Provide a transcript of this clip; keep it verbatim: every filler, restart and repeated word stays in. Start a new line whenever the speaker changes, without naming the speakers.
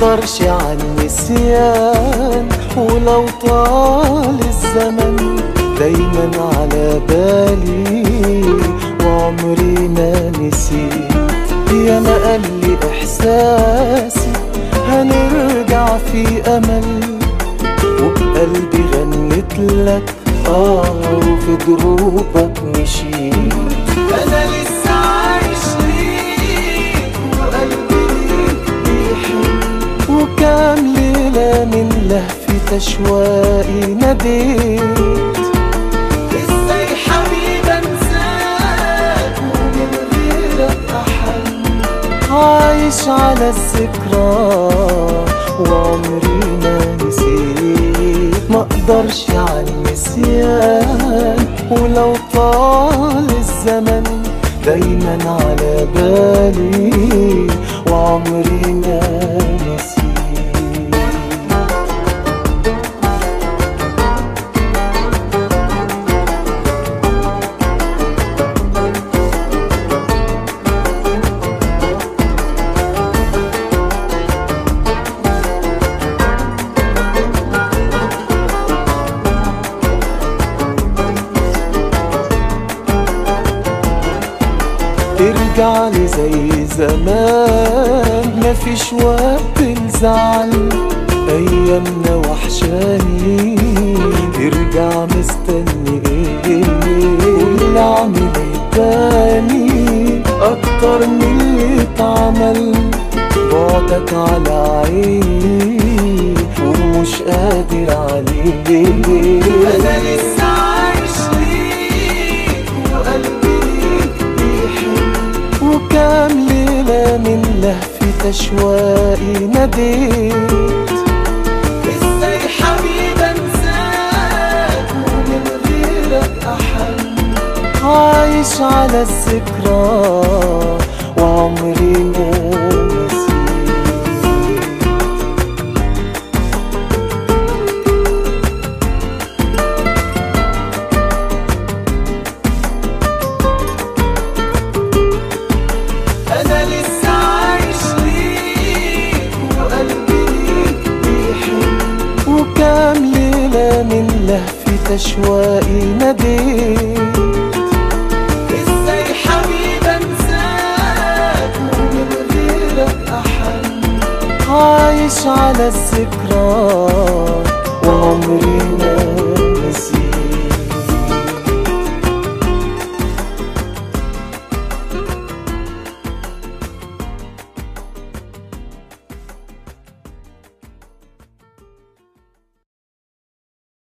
مقدرش على النسيان، ولو طال الزمن دايما على بالي وعمري ما نسيت. يا ما قال لي احساسي هنرجع في امل، وبقلبي غنت لك اه وفي دروبك مشيت. انا لسه عايش ليك وقلبي ليك بيحن، وكام ليلة من لهفة اشواقي ناديت. ازاي حبيبي انساك ومن غيرك احن، عايش على الذكرى وعمري ما نسيت. مقدرش على النسيان، ولو طال الزمن دايما على بالي وعمري ما نسيت. ارجع لي زي زمان، مفيش وقت الزعل، ايامنا وحشاني. ارجع مستني ايه؟ واللي اعمل ايه تاني اكتر من اللي اتعمل؟ بعدك على عيني ومش قادر عليه. انا لسه عايش ليك وقلبي وكام ليلة من لهفة اشواقي ناديت. ازاي حبيبي انساك ومن غيرك احن، عايش على الذكرى وعمري ما نسيت. أنا لسه عايش ليك وقلبي ليك بيحن، وكام ليلة من لهفة أشواقي ناديت. ازاي حبيبي انساك ومن غيرك أحن، عايش على الذكرى وعمري ما